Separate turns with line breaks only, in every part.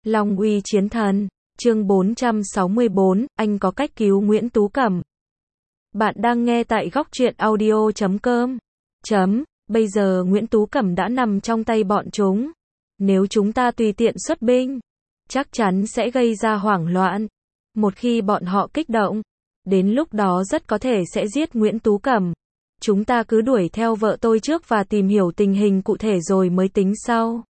Long uy chiến thần, chương 464, anh có cách cứu Nguyễn Tú Cẩm. Bạn đang nghe tại góc truyện audio.com. Bây giờ Nguyễn Tú Cẩm đã nằm trong tay bọn chúng. Nếu chúng ta tùy tiện xuất binh, chắc chắn sẽ gây ra hoảng loạn. Một khi bọn họ kích động, đến lúc đó rất có thể sẽ giết Nguyễn Tú Cẩm. Chúng ta cứ đuổi theo vợ tôi trước và tìm hiểu tình hình cụ thể rồi mới tính sau.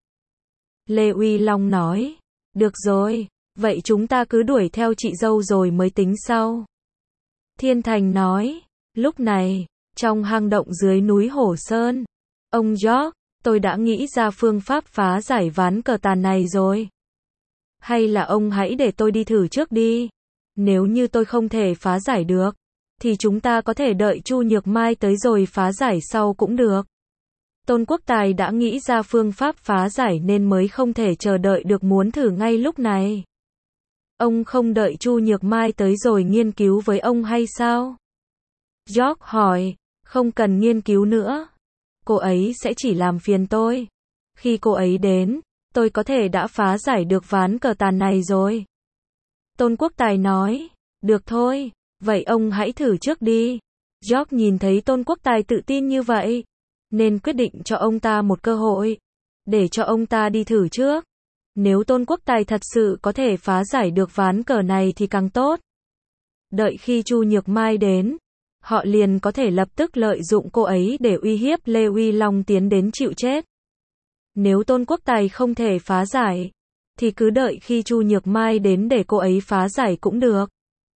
Lê Uy Long nói. Được rồi, vậy chúng ta cứ đuổi theo chị dâu rồi mới tính sau. Thiên Thành nói. Lúc này, trong hang động dưới núi Hổ Sơn, ông George, tôi đã nghĩ ra phương pháp phá giải ván cờ tàn này rồi. Hay là ông hãy để tôi đi thử trước đi. Nếu như tôi không thể phá giải được, thì chúng ta có thể đợi Chu Nhược Mai tới rồi phá giải sau cũng được. Tôn Quốc Tài đã nghĩ ra phương pháp phá giải nên mới không thể chờ đợi được muốn thử ngay lúc này. Ông không đợi Chu Nhược Mai tới rồi nghiên cứu với ông hay sao? George hỏi, không cần nghiên cứu nữa. Cô ấy sẽ chỉ làm phiền tôi. Khi cô ấy đến, tôi có thể đã phá giải được ván cờ tàn này rồi. Tôn Quốc Tài nói, được thôi, vậy ông hãy thử trước đi. George nhìn thấy Tôn Quốc Tài tự tin như vậy, nên quyết định cho ông ta một cơ hội, để cho ông ta đi thử trước. Nếu Tôn Quốc Tài thật sự có thể phá giải được ván cờ này thì càng tốt. Đợi khi Chu Nhược Mai đến, họ liền có thể lập tức lợi dụng cô ấy để uy hiếp Lê Uy Long tiến đến chịu chết. Nếu Tôn Quốc Tài không thể phá giải, thì cứ đợi khi Chu Nhược Mai đến để cô ấy phá giải cũng được.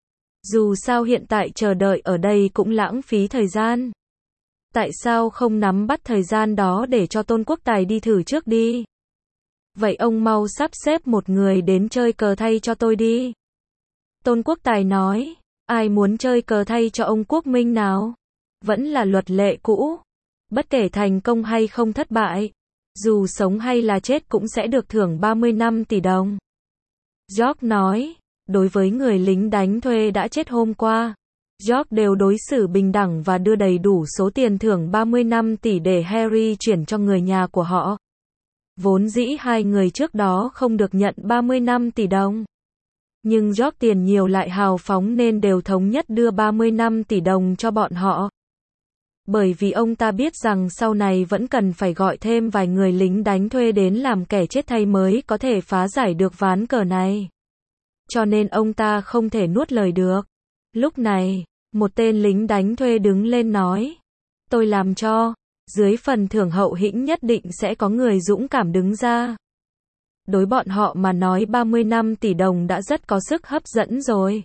Dù sao hiện tại chờ đợi ở đây cũng lãng phí thời gian. Tại sao không nắm bắt thời gian đó để cho Tôn Quốc Tài đi thử trước đi? Vậy ông mau sắp xếp một người đến chơi cờ thay cho tôi đi. Tôn Quốc Tài nói, ai muốn chơi cờ thay cho ông Quốc Minh nào? Vẫn là luật lệ cũ. Bất kể thành công hay không thất bại, dù sống hay là chết cũng sẽ được thưởng 35 tỷ đồng. George nói, đối với người lính đánh thuê đã chết hôm qua, George đều đối xử bình đẳng và đưa đầy đủ số tiền thưởng 35 tỷ để Harry chuyển cho người nhà của họ. Vốn dĩ hai người trước đó không được nhận 35 tỷ đồng. Nhưng George tiền nhiều lại hào phóng nên đều thống nhất đưa 35 tỷ đồng cho bọn họ. Bởi vì ông ta biết rằng sau này vẫn cần phải gọi thêm vài người lính đánh thuê đến làm kẻ chết thay mới có thể phá giải được ván cờ này. Cho nên ông ta không thể nuốt lời được. Lúc này, một tên lính đánh thuê đứng lên nói, tôi làm cho, dưới phần thưởng hậu hĩnh nhất định sẽ có người dũng cảm đứng ra. Đối bọn họ mà nói 35 tỷ đồng đã rất có sức hấp dẫn rồi.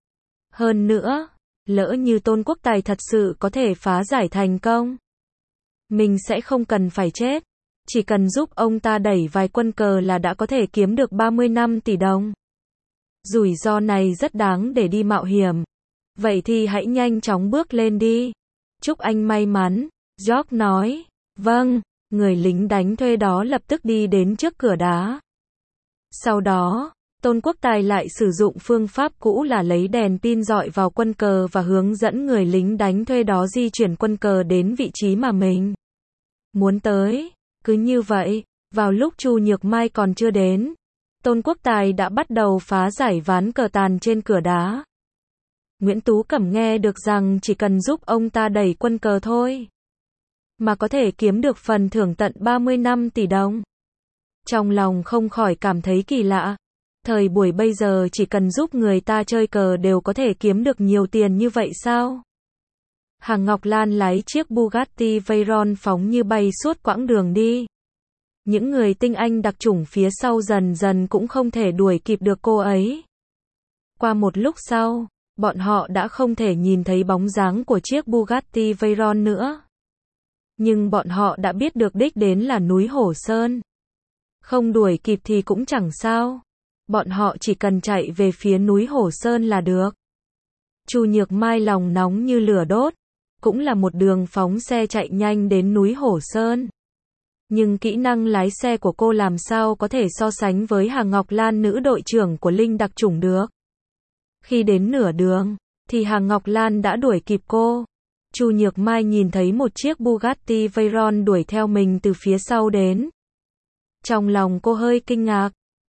Hơn nữa, lỡ như Tôn Quốc Tài thật sự có thể phá giải thành công, mình sẽ không cần phải chết, chỉ cần giúp ông ta đẩy vài quân cờ là đã có thể kiếm được 35 tỷ đồng. Rủi ro này rất đáng để đi mạo hiểm. Vậy thì hãy nhanh chóng bước lên đi. Chúc anh may mắn, George nói. Vâng, người lính đánh thuê đó lập tức đi đến trước cửa đá. Sau đó, Tôn Quốc Tài lại sử dụng phương pháp cũ là lấy đèn pin dọi vào quân cờ và hướng dẫn người lính đánh thuê đó di chuyển quân cờ đến vị trí mà mình muốn tới. Cứ như vậy, vào lúc Chu Nhược Mai còn chưa đến, Tôn Quốc Tài đã bắt đầu phá giải ván cờ tàn trên cửa đá. Nguyễn Tú Cẩm nghe được rằng chỉ cần giúp ông ta đẩy quân cờ thôi, mà có thể kiếm được phần thưởng tận 35 tỷ đồng. Trong lòng không khỏi cảm thấy kỳ lạ. Thời buổi bây giờ chỉ cần giúp người ta chơi cờ đều có thể kiếm được nhiều tiền như vậy sao? Hàng Ngọc Lan lái chiếc Bugatti Veyron phóng như bay suốt quãng đường đi. Những người tinh anh đặc chủng phía sau dần dần cũng không thể đuổi kịp được cô ấy. Qua một lúc sau, bọn họ đã không thể nhìn thấy bóng dáng của chiếc Bugatti Veyron nữa. Nhưng bọn họ đã biết được đích đến là núi Hổ Sơn. Không đuổi kịp thì cũng chẳng sao. Bọn họ chỉ cần chạy về phía núi Hổ Sơn là được. Chu Nhược Mai lòng nóng như lửa đốt. Cũng là một đường phóng xe chạy nhanh đến núi Hổ Sơn. Nhưng kỹ năng lái xe của cô làm sao có thể so sánh với Hàng Ngọc Lan nữ đội trưởng của Linh đặc chủng được. Khi đến nửa đường, thì Hàng Ngọc Lan đã đuổi kịp cô. Chu Nhược Mai nhìn thấy một chiếc Bugatti Veyron đuổi theo mình từ phía sau đến. Trong lòng cô hơi kinh ngạc.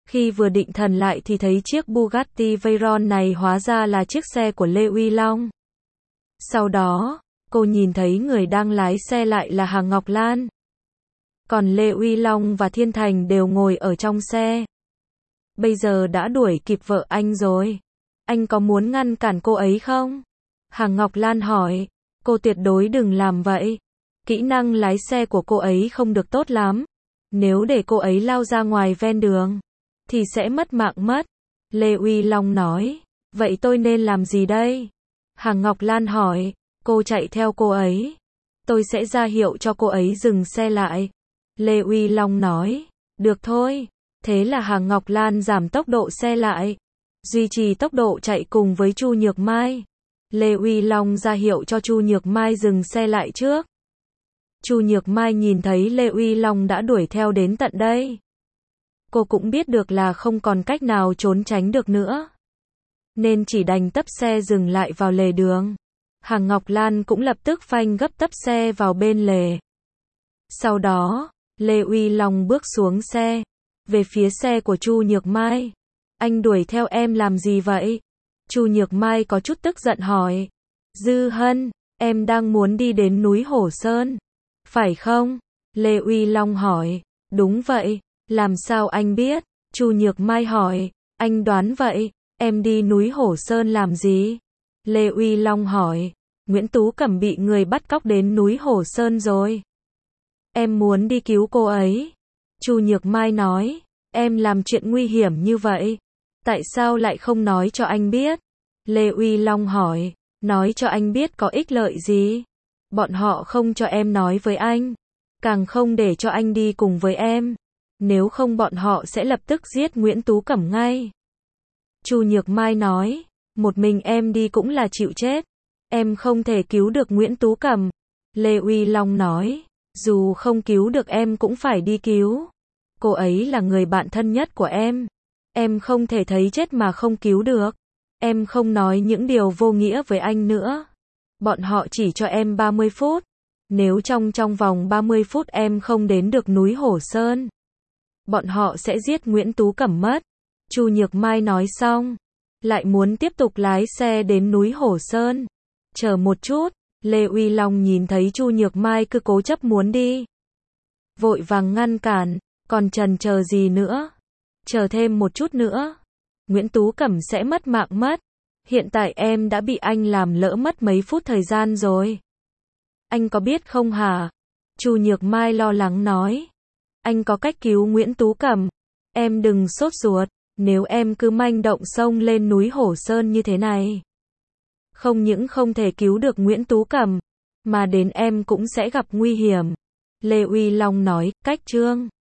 Khi vừa định thần lại thì thấy chiếc Bugatti Veyron này hóa ra là chiếc xe của Lê Uy Long. Sau đó, cô nhìn thấy người đang lái xe lại là Hằng Ngọc Lan. Còn Lê Uy Long và Thiên Thành đều ngồi ở trong xe. Bây giờ đã đuổi kịp vợ anh rồi. Anh có muốn ngăn cản cô ấy không? Hằng Ngọc Lan hỏi. Cô tuyệt đối đừng làm vậy. Kỹ năng lái xe của cô ấy không được tốt lắm. Nếu để cô ấy lao ra ngoài ven đường, thì sẽ mất mạng mất. Lê Uy Long nói. Vậy tôi nên làm gì đây? Hằng Ngọc Lan hỏi. Cô chạy theo cô ấy. Tôi sẽ ra hiệu cho cô ấy dừng xe lại. Lê Uy Long nói. Được thôi. Thế là Hằng Ngọc Lan giảm tốc độ xe lại. Duy trì tốc độ chạy cùng với Chu Nhược Mai. Lê Uy Long ra hiệu cho Chu Nhược Mai dừng xe lại trước. Chu Nhược Mai nhìn thấy Lê Uy Long đã đuổi theo đến tận đây. Cô cũng biết được là không còn cách nào trốn tránh được nữa, nên chỉ đành tấp xe dừng lại vào lề đường. Hằng Ngọc Lan cũng lập tức phanh gấp tấp xe vào bên lề. Sau đó, Lê Uy Long bước xuống xe, về phía xe của Chu Nhược Mai. Anh đuổi theo em làm gì vậy? Chu Nhược Mai có chút tức giận hỏi. Dư Hân, em đang muốn đi đến núi Hổ Sơn, phải không? Lê Uy Long hỏi. Đúng vậy. Làm sao anh biết? Chu Nhược Mai hỏi. Anh đoán vậy. Em đi núi Hổ Sơn làm gì? Lê Uy Long hỏi. Nguyễn Tú Cẩm bị người bắt cóc đến núi Hổ Sơn rồi. Em muốn đi cứu cô ấy. Chu Nhược Mai nói. Em làm chuyện nguy hiểm như vậy, tại sao lại không nói cho anh biết? Lê Uy Long hỏi. Nói cho anh biết có ích lợi gì? Bọn họ không cho em nói với anh, càng không để cho anh đi cùng với em. Nếu không bọn họ sẽ lập tức giết Nguyễn Tú Cẩm ngay. Chu Nhược Mai nói. Một mình em đi cũng là chịu chết. Em không thể cứu được Nguyễn Tú Cẩm. Lê Uy Long nói. Dù không cứu được em cũng phải đi cứu. Cô ấy là người bạn thân nhất của em. Em không thể thấy chết mà không cứu được. Em không nói những điều vô nghĩa với anh nữa. Bọn họ chỉ cho em 30 phút. Nếu trong vòng 30 phút em không đến được núi Hổ Sơn, bọn họ sẽ giết Nguyễn Tú Cẩm mất. Chu Nhược Mai nói xong, lại muốn tiếp tục lái xe đến núi Hổ Sơn. Chờ một chút, Lê Uy Long nhìn thấy Chu Nhược Mai cứ cố chấp muốn đi, vội vàng ngăn cản. Còn chần chờ gì nữa? Chờ thêm một chút nữa, Nguyễn Tú Cẩm sẽ mất mạng mất. Hiện tại em đã bị anh làm lỡ mất mấy phút thời gian rồi. Anh có biết không hả? Chu Nhược Mai lo lắng nói. Anh có cách cứu Nguyễn Tú Cẩm. Em đừng sốt ruột. Nếu em cứ manh động xông lên núi Hổ Sơn như thế này, không những không thể cứu được Nguyễn Tú Cẩm, mà đến em cũng sẽ gặp nguy hiểm. Lê Uy Long nói. Cách Trương